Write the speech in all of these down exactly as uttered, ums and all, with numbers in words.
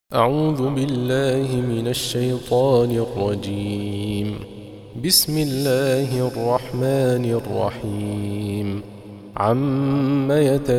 أعوذ بالله من الشيطان الرجيم. بسم الله الرحمن الرحيم. عم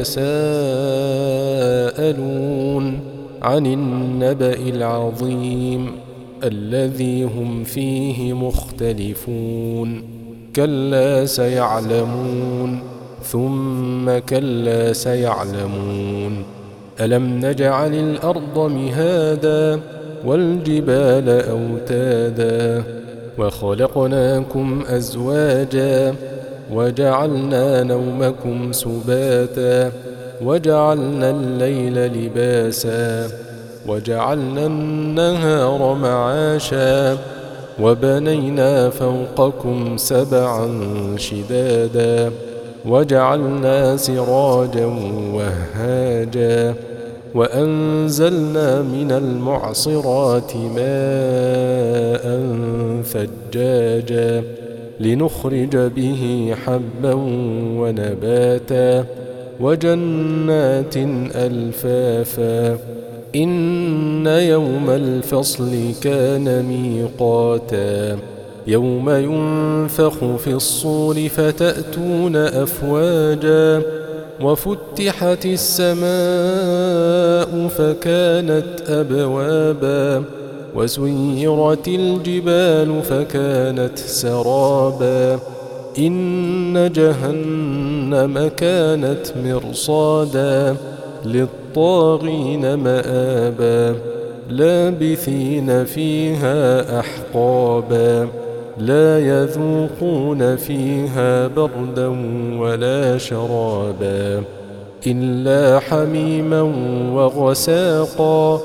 يتساءلون عن النبأ العظيم الذي هم فيه مختلفون. كلا سيعلمون ثم كلا سيعلمون. ألم نجعل الأرض مهادا والجبال أوتادا وخلقناكم أزواجا وجعلنا نومكم سباتا وجعلنا الليل لباسا وجعلنا النهار معاشا وبنينا فوقكم سبعا شدادا وجعلنا سراجا وهاجا وأنزلنا من المعصرات ماء ثجاجا لنخرج به حبا ونباتا وجنات ألفافا. إن يوم الفصل كان ميقاتا يوم ينفخ في الصور فتأتون أفواجا وفتحت السماء فكانت أبوابا وسيرت الجبال فكانت سرابا. إن جهنم كانت مرصادا للطاغين مآبا لابثين فيها أحقابا لا يذوقون فيها بردا ولا شرابا إلا حميما وغساقا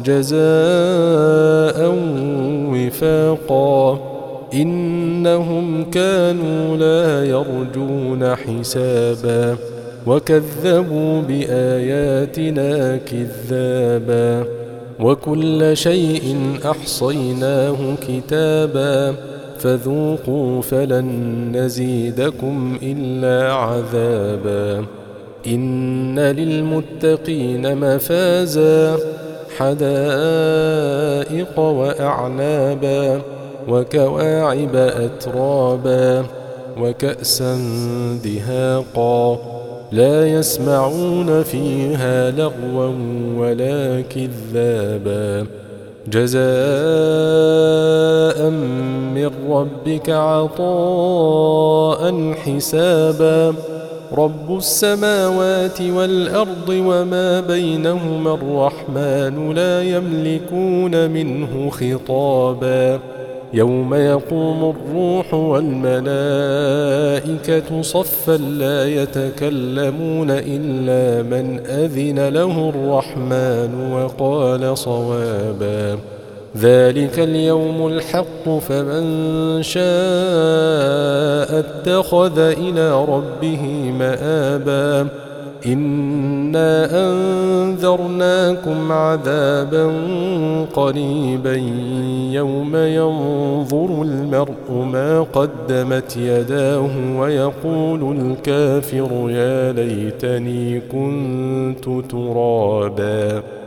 جزاء وفاقا. إنهم كانوا لا يرجون حسابا وكذبوا بآياتنا كذابا وكل شيء أحصيناه كتابا فذوقوا فلن نزيدكم إلا عذابا. إن للمتقين مفازا حدائق وأعنابا وكواعب أترابا وكأسا دهاقا لا يسمعون فيها لغوا ولا كذابا جزاء من ربك عطاء حسابا. رب السماوات والأرض وما بينهما الرحمن لا يملكون منه خطابا. يوم يقوم الروح والملائكة صفا لا يتكلمون إلا من أذن له الرحمن وقال صوابا. ذلك اليوم الحق فمن شاء اتخذ إلى ربه مآبا. إنا أنذرناكم عذابا قريبا يوم ينظر المرء ما قدمت يداه ويقول الكافر يا ليتني كنت ترابا.